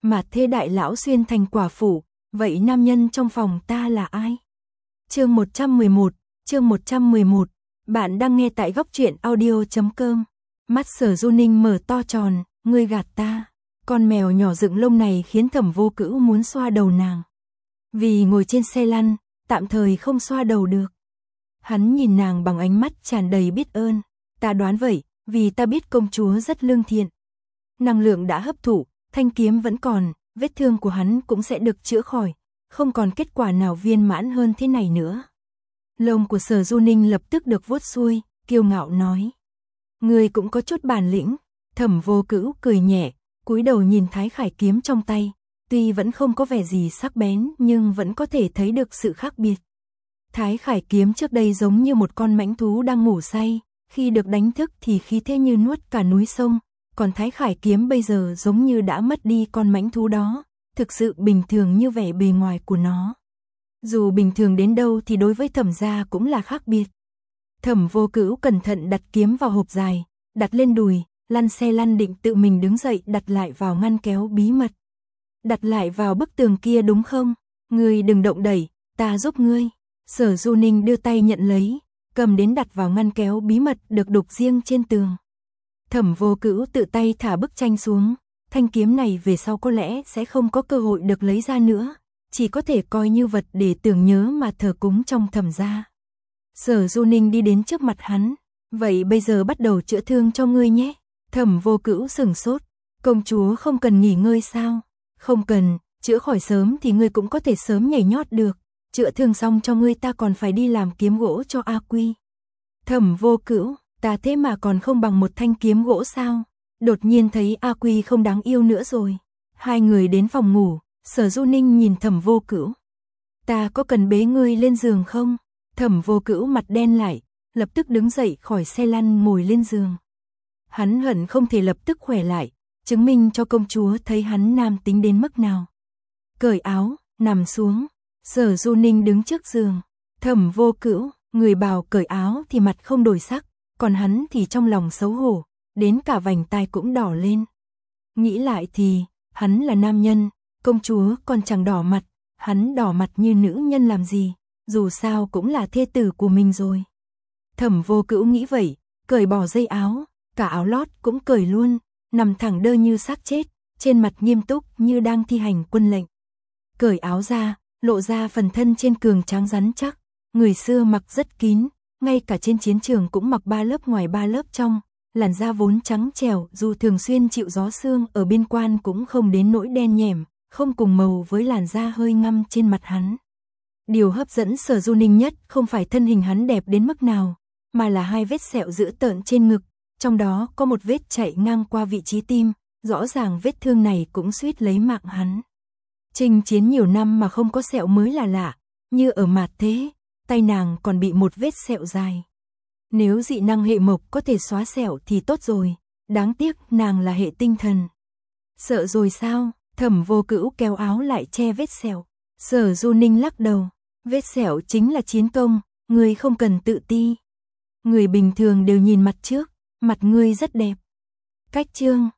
Mà thế đại lão xuyên thành quả phụ, vậy nam nhân trong phòng ta là ai? Chương 111, bạn đang nghe tại góc truyện audio.com. Mắt Sở Du Ninh mở to tròn, ngươi gạt ta. Con mèo nhỏ dựng lông này khiến Thẩm Vô Cữu muốn xoa đầu nàng. Vì ngồi trên xe lăn, tạm thời không xoa đầu được. Hắn nhìn nàng bằng ánh mắt tràn đầy biết ơn. Ta đoán vậy, vì ta biết công chúa rất lương thiện. Năng lượng đã hấp thụ, thanh kiếm vẫn còn, vết thương của hắn cũng sẽ được chữa khỏi, không còn kết quả nào viên mãn hơn thế này nữa. Lông của Sở Du Ninh lập tức được vuốt xuôi, kiêu ngạo nói. Ngươi cũng có chút bản lĩnh. Thẩm Vô Cữu cười nhẹ, cúi đầu nhìn Thái Khải kiếm trong tay, tuy vẫn không có vẻ gì sắc bén nhưng vẫn có thể thấy được sự khác biệt. Thái Khải kiếm trước đây giống như một con mãnh thú đang ngủ say, khi được đánh thức thì khí thế như nuốt cả núi sông, còn Thái Khải kiếm bây giờ giống như đã mất đi con mãnh thú đó, thực sự bình thường như vẻ bề ngoài của nó. Dù bình thường đến đâu thì đối với Thẩm gia cũng là khác biệt. Thẩm Vô Cữu cẩn thận đặt kiếm vào hộp dài, đặt lên đùi, lăn xe lăn định tự mình đứng dậy đặt lại vào ngăn kéo bí mật. Đặt lại vào bức tường kia đúng không? Ngươi đừng động đẩy, ta giúp ngươi. Sở Du Ninh đưa tay nhận lấy, cầm đến đặt vào ngăn kéo bí mật được đục riêng trên tường. Thẩm Vô Cữu tự tay thả bức tranh xuống, thanh kiếm này về sau có lẽ sẽ không có cơ hội được lấy ra nữa, chỉ có thể coi như vật để tưởng nhớ mà thờ cúng trong Thẩm gia. Sở Du Ninh đi đến trước mặt hắn, vậy bây giờ bắt đầu chữa thương cho ngươi nhé. Thẩm Vô Cữu sửng sốt, công chúa không cần nghỉ ngơi sao? Không cần, chữa khỏi sớm thì ngươi cũng có thể sớm nhảy nhót được, chữa thương xong cho ngươi ta còn phải đi làm kiếm gỗ cho A Quy. Thẩm Vô Cữu, ta thế mà còn không bằng một thanh kiếm gỗ sao? Đột nhiên thấy A Quy không đáng yêu nữa rồi. Hai người đến phòng ngủ, Sở Du Ninh nhìn Thẩm Vô Cữu. Ta có cần bế ngươi lên giường không? Thẩm Vô Cữu mặt đen lại, lập tức đứng dậy khỏi xe lăn ngồi lên giường. Hắn hận không thể lập tức khỏe lại, chứng minh cho công chúa thấy hắn nam tính đến mức nào. Cởi áo, nằm xuống, Sở Du Ninh đứng trước giường. Thẩm Vô Cữu, người bảo cởi áo thì mặt không đổi sắc, còn hắn thì trong lòng xấu hổ, đến cả vành tai cũng đỏ lên. Nghĩ lại thì, hắn là nam nhân, công chúa còn chẳng đỏ mặt, hắn đỏ mặt như nữ nhân làm gì, dù sao cũng là thê tử của mình rồi. Thẩm Vô Cữu nghĩ vậy, cởi bỏ dây áo, cả áo lót cũng cởi luôn, nằm thẳng đơ như xác chết, trên mặt nghiêm túc như đang thi hành quân lệnh. Cởi áo ra, lộ ra phần thân trên cường tráng rắn chắc, người xưa mặc rất kín, ngay cả trên chiến trường cũng mặc 3 lớp ngoài 3 lớp trong, làn da vốn trắng trẻo dù thường xuyên chịu gió sương ở biên quan cũng không đến nỗi đen nhẻm, không cùng màu với làn da hơi ngăm trên mặt hắn. Điều hấp dẫn Sở Du Ninh nhất không phải thân hình hắn đẹp đến mức nào, mà là hai vết sẹo dữ tợn trên ngực, trong đó có một vết chạy ngang qua vị trí tim, rõ ràng vết thương này cũng suýt lấy mạng hắn. Chinh chiến nhiều năm mà không có sẹo mới là lạ, như ở Mạt Thế, tay nàng còn bị một vết sẹo dài. Nếu dị năng hệ mộc có thể xóa sẹo thì tốt rồi, đáng tiếc nàng là hệ tinh thần. Sợ rồi sao? Thẩm Vô Cữu kéo áo lại che vết sẹo. Sở Du Ninh lắc đầu, vết sẹo chính là chiến công, ngươi không cần tự ti. Người bình thường đều nhìn mặt trước, mặt ngươi rất đẹp. Cách chương